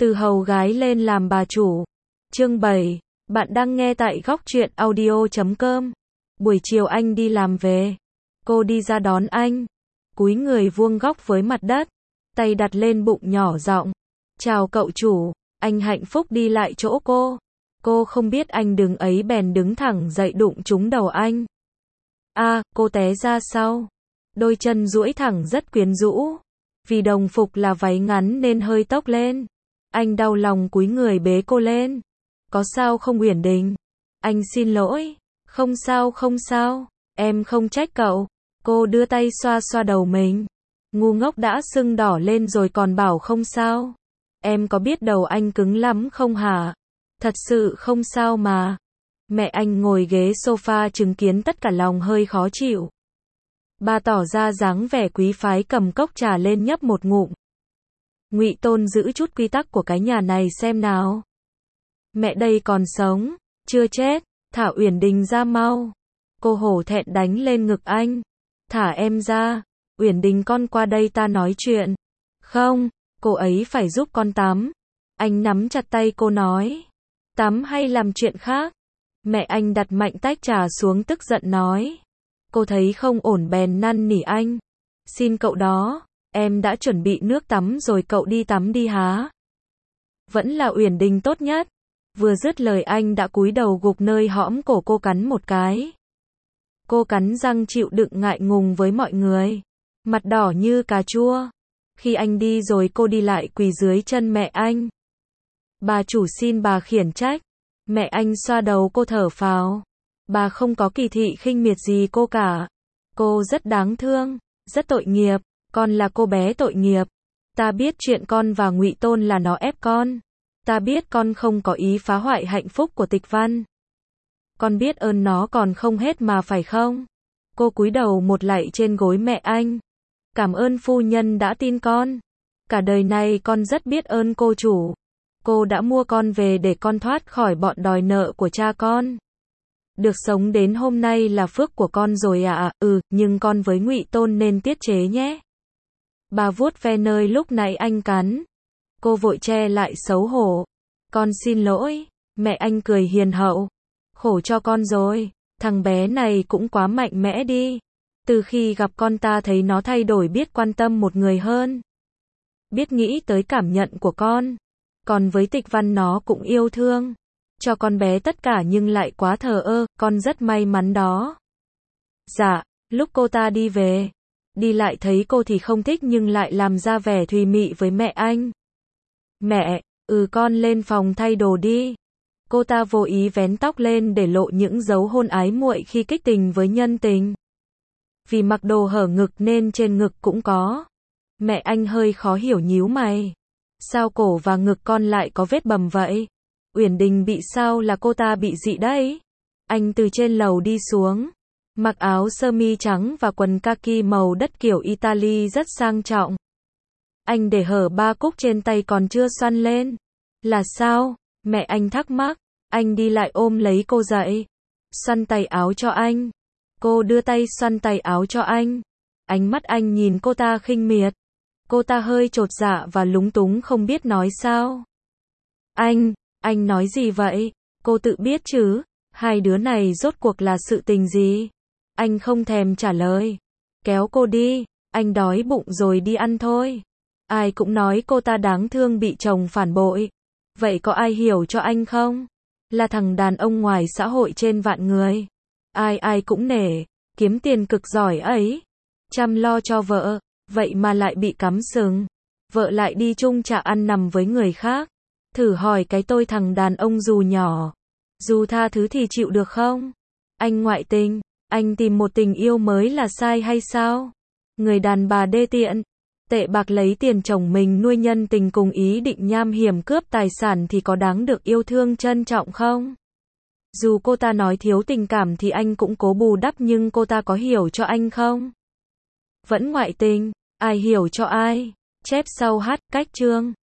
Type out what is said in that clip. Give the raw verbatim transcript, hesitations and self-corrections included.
Từ hầu gái lên làm bà chủ. Chương bảy. Bạn đang nghe tại góc truyện audio chấm com. Buổi chiều anh đi làm về. Cô đi ra đón anh. Cúi người vuông góc với mặt đất. Tay đặt lên bụng nhỏ giọng. Chào cậu chủ. Anh hạnh phúc đi lại chỗ cô. Cô không biết anh đứng ấy bèn đứng thẳng dậy đụng trúng đầu anh. A, à, cô té ra sau. Đôi chân duỗi thẳng rất quyến rũ. Vì đồng phục là váy ngắn nên hơi tốc lên. Anh đau lòng cúi người bế cô lên. Có sao không Uyển Đình? Anh xin lỗi. Không sao không sao. Em không trách cậu. Cô đưa tay xoa xoa đầu mình. Ngu ngốc đã sưng đỏ lên rồi còn bảo không sao. Em có biết đầu anh cứng lắm không hả? Thật sự không sao mà. Mẹ anh ngồi ghế sofa chứng kiến tất cả lòng hơi khó chịu. Bà tỏ ra dáng vẻ quý phái cầm cốc trà lên nhấp một ngụm. Ngụy Tôn giữ chút quy tắc của cái nhà này xem nào. Mẹ đây còn sống, chưa chết, thả Uyển Đình ra mau. Cô hổ thẹn đánh lên ngực anh. Thả em ra, Uyển Đình con qua đây ta nói chuyện. Không, cô ấy phải giúp con tắm. Anh nắm chặt tay cô nói. Tắm hay làm chuyện khác? Mẹ anh đặt mạnh tách trà xuống tức giận nói. Cô thấy không ổn bèn năn nỉ anh. Xin cậu đó, em đã chuẩn bị nước tắm rồi cậu đi tắm đi há. Vẫn là Uyển Đình tốt nhất. Vừa dứt lời anh đã cúi đầu gục nơi hõm cổ cô cắn một cái. Cô cắn răng chịu đựng ngại ngùng với mọi người. Mặt đỏ như cà chua. Khi anh đi rồi cô đi lại quỳ dưới chân mẹ anh. Bà chủ xin bà khiển trách. Mẹ anh xoa đầu cô thở phào. Bà không có kỳ thị khinh miệt gì cô cả. Cô rất đáng thương, rất tội nghiệp. Con là cô bé tội nghiệp. Ta biết chuyện con và Ngụy Tôn là nó ép con. Ta biết con không có ý phá hoại hạnh phúc của Tịch Văn. Con biết ơn nó còn không hết mà phải không? Cô cúi đầu một lạy trên gối mẹ anh. Cảm ơn phu nhân đã tin con. Cả đời này con rất biết ơn cô chủ. Cô đã mua con về để con thoát khỏi bọn đòi nợ của cha con. Được sống đến hôm nay là phước của con rồi ạ. À. Ừ, nhưng con với Ngụy Tôn nên tiết chế nhé. Bà vuốt ve nơi lúc nãy anh cắn. Cô vội che lại xấu hổ. Con xin lỗi. Mẹ anh cười hiền hậu. Khổ cho con rồi. Thằng bé này cũng quá mạnh mẽ đi. Từ khi gặp con ta thấy nó thay đổi, biết quan tâm một người hơn. Biết nghĩ tới cảm nhận của con. Còn với Tịch Văn nó cũng yêu thương. Cho con bé tất cả nhưng lại quá thờ ơ. Con rất may mắn đó. Dạ, lúc cô ta đi về. Đi lại thấy cô thì không thích nhưng lại làm ra vẻ thùy mị với mẹ anh. Mẹ, ừ con lên phòng thay đồ đi. Cô ta vô ý vén tóc lên để lộ những dấu hôn ái muội khi kích tình với nhân tình. Vì mặc đồ hở ngực nên trên ngực cũng có. Mẹ anh hơi khó hiểu nhíu mày. Sao cổ và ngực con lại có vết bầm vậy? Uyển Đình bị sao là cô ta bị dị đấy. Anh từ trên lầu đi xuống. Mặc áo sơ mi trắng và quần kaki màu đất kiểu Italy rất sang trọng. Anh để hở ba cúc trên tay còn chưa xoăn lên. Là sao? Mẹ anh thắc mắc. Anh đi lại ôm lấy cô dậy. Xoăn tay áo cho anh. Cô đưa tay xoăn tay áo cho anh. Ánh mắt anh nhìn cô ta khinh miệt. Cô ta hơi chột dạ và lúng túng không biết nói sao. Anh, anh nói gì vậy? Cô tự biết chứ. Hai đứa này rốt cuộc là sự tình gì? Anh không thèm trả lời. Kéo cô đi. Anh đói bụng rồi đi ăn thôi. Ai cũng nói cô ta đáng thương bị chồng phản bội. Vậy có ai hiểu cho anh không? Là thằng đàn ông ngoài xã hội trên vạn người. Ai ai cũng nể. Kiếm tiền cực giỏi ấy. Chăm lo cho vợ. Vậy mà lại bị cắm sừng. Vợ lại đi chung trà ăn nằm với người khác. Thử hỏi cái tôi thằng đàn ông dù nhỏ. Dù tha thứ thì chịu được không? Anh ngoại tình. Anh tìm một tình yêu mới là sai hay sao? Người đàn bà đê tiện. Tệ bạc lấy tiền chồng mình nuôi nhân tình cùng ý định nham hiểm cướp tài sản thì có đáng được yêu thương trân trọng không? Dù cô ta nói thiếu tình cảm thì anh cũng cố bù đắp nhưng cô ta có hiểu cho anh không? Vẫn ngoại tình. Ai hiểu cho ai? Chép sau hát, cách chương.